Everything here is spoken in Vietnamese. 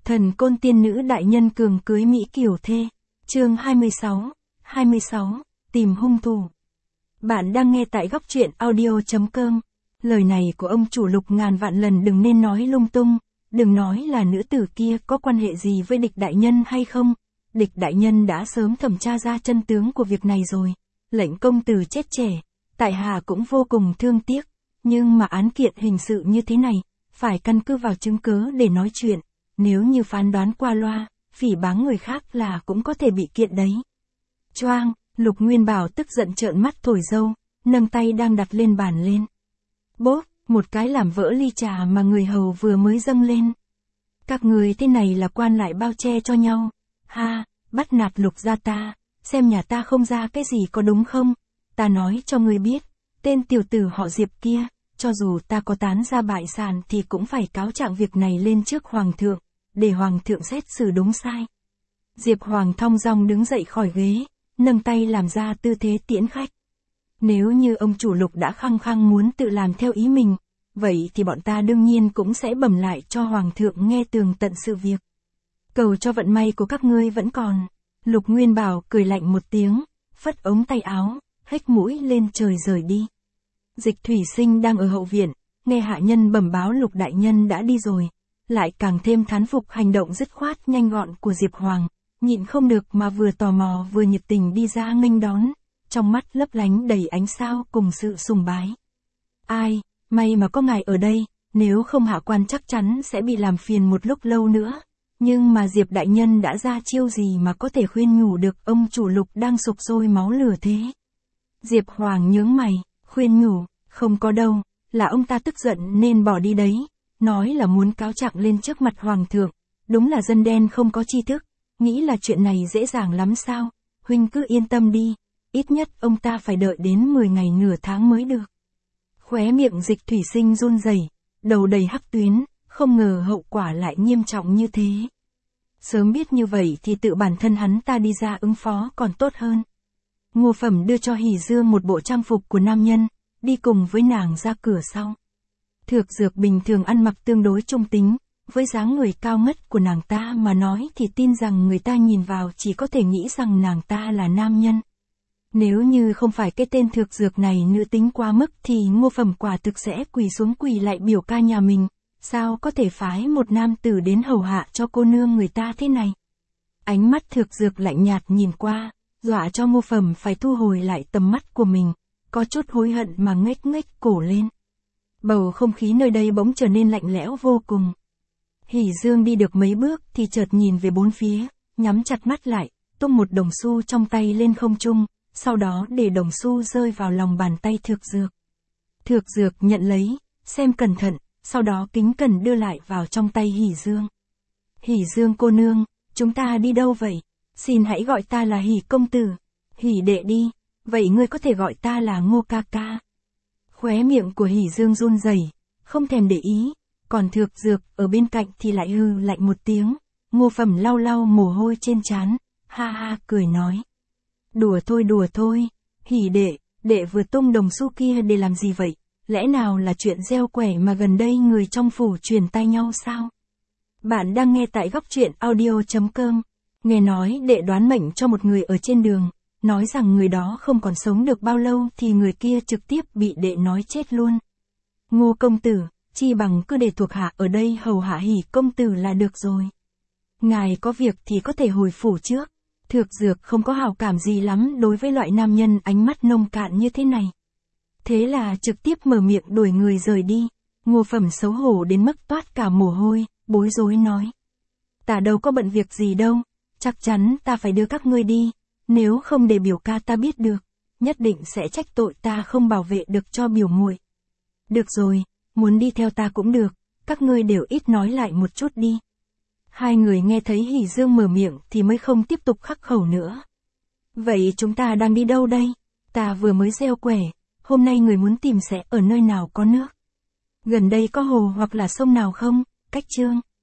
Thần côn tiên nữ đại nhân cường cưới Mỹ kiều thê. Chương 26, tìm hung thủ. Bạn đang nghe tại góc truyện audio.com. Lời này của ông chủ Lục ngàn vạn lần đừng nên nói lung tung, đừng nói là nữ tử kia có quan hệ gì với địch đại nhân hay không. Địch đại nhân đã sớm thẩm tra ra chân tướng của việc này rồi. Lệnh công tử chết trẻ, tại hạ cũng vô cùng thương tiếc, nhưng mà án kiện hình sự như thế này, phải căn cứ vào chứng cứ để nói chuyện. Nếu như phán đoán qua loa, phỉ báng người khác là cũng có thể bị kiện đấy. Choang, Lục Nguyên Bảo tức giận trợn mắt thổi dâu, nâng tay đang đặt lên bàn lên. Bốp, một cái làm vỡ ly trà mà người hầu vừa mới dâng lên. Các người thế này là quan lại bao che cho nhau. Ha, bắt nạt Lục gia ta, xem nhà ta không ra cái gì có đúng không? Ta nói cho ngươi biết, tên tiểu tử họ Diệp kia, cho dù ta có tán ra bại sản thì cũng phải cáo trạng việc này lên trước hoàng thượng, để hoàng thượng xét xử đúng sai. Diệp Hoàng thong dong đứng dậy khỏi ghế, nâng tay làm ra tư thế tiễn khách. Nếu như ông chủ Lục đã khăng khăng muốn tự làm theo ý mình, vậy thì bọn ta đương nhiên cũng sẽ bẩm lại cho hoàng thượng nghe tường tận sự việc. Cầu cho vận may của các ngươi vẫn còn. Lục Nguyên Bảo cười lạnh một tiếng, phất ống tay áo, hếch mũi lên trời rời đi. Dịch Thủy Sinh đang ở hậu viện, nghe hạ nhân bẩm báo Lục đại nhân đã đi rồi, lại càng thêm thán phục hành động dứt khoát nhanh gọn của Diệp Hoàng, nhịn không được mà vừa tò mò vừa nhiệt tình đi ra nghênh đón, trong mắt lấp lánh đầy ánh sao cùng sự sùng bái. Ai, may mà có ngài ở đây, nếu không hạ quan chắc chắn sẽ bị làm phiền một lúc lâu nữa. Nhưng mà Diệp đại nhân đã ra chiêu gì mà có thể khuyên nhủ được ông chủ Lục đang sục sôi máu lửa thế? Diệp Hoàng nhướng mày, khuyên nhủ, không có đâu, là ông ta tức giận nên bỏ đi đấy, nói là muốn cáo trạng lên trước mặt hoàng thượng, đúng là dân đen không có tri thức, nghĩ là chuyện này dễ dàng lắm sao, huynh cứ yên tâm đi, ít nhất ông ta phải đợi đến 10 ngày nửa tháng mới được. Khóe miệng Dịch Thủy Sinh run rẩy, đầu đầy hắc tuyến, không ngờ hậu quả lại nghiêm trọng như thế. Sớm biết như vậy thì tự bản thân hắn ta đi ra ứng phó còn tốt hơn. Ngô Phẩm đưa cho Hỉ Dương một bộ trang phục của nam nhân, đi cùng với nàng ra cửa sau. Thược Dược bình thường ăn mặc tương đối trung tính, với dáng người cao ngất của nàng ta mà nói thì tin rằng người ta nhìn vào chỉ có thể nghĩ rằng nàng ta là nam nhân. Nếu như không phải cái tên Thược Dược này nữ tính quá mức thì Ngô Phẩm quả thực sẽ quỳ xuống quỳ lại biểu ca nhà mình, sao có thể phái một nam tử đến hầu hạ cho cô nương người ta thế này. Ánh mắt Thược Dược lạnh nhạt nhìn qua, dọa cho Ngô Phẩm phải thu hồi lại tầm mắt của mình, có chút hối hận mà nghếch nghếch cổ lên. Bầu không khí nơi đây bỗng trở nên lạnh lẽo vô cùng. Hỉ Dương đi được mấy bước thì chợt nhìn về bốn phía, nhắm chặt mắt lại, tung một đồng xu trong tay lên không trung, sau đó để đồng xu rơi vào lòng bàn tay Thược Dược. Thược Dược nhận lấy, xem cẩn thận, sau đó kính cẩn đưa lại vào trong tay Hỉ Dương. Hỉ Dương cô nương, chúng ta đi đâu vậy? Xin hãy gọi ta là Hỉ công tử. Hỉ đệ đi, vậy ngươi có thể gọi ta là Ngô ca ca. Khóe miệng của Hỉ Dương run rẩy, không thèm để ý, còn Thược Dược ở bên cạnh thì lại hừ lạnh một tiếng. Ngô Phẩm lau lau mồ hôi trên trán, ha ha cười nói. Đùa thôi, Hỉ đệ vừa tung đồng xu kia để làm gì vậy? Lẽ nào là chuyện gieo quẻ mà gần đây người trong phủ truyền tai nhau sao? Bạn đang nghe tại góc truyện audio.com. Nghe nói đệ đoán mệnh cho một người ở trên đường, nói rằng người đó không còn sống được bao lâu thì người kia trực tiếp bị đệ nói chết luôn. Ngô công tử, chi bằng cứ để thuộc hạ ở đây hầu hạ Hỉ công tử là được rồi. Ngài có việc thì có thể hồi phủ trước. Thược Dược không có hảo cảm gì lắm đối với loại nam nhân ánh mắt nông cạn như thế này. Thế là trực tiếp mở miệng đuổi người rời đi. Ngô Phẩm xấu hổ đến mức toát cả mồ hôi, bối rối nói. Ta đâu có bận việc gì đâu, chắc chắn ta phải đưa các ngươi đi, nếu không để biểu ca ta biết được, nhất định sẽ trách tội ta không bảo vệ được cho biểu muội. Được rồi, muốn đi theo ta cũng được, các ngươi đều ít nói lại một chút đi. Hai người nghe thấy Hỉ Dương mở miệng thì mới không tiếp tục khắc khẩu nữa. Vậy chúng ta đang đi đâu đây? Ta vừa mới gieo quẻ, hôm nay người muốn tìm sẽ ở nơi nào có nước. Gần đây có hồ hoặc là sông nào không? Cách Chương.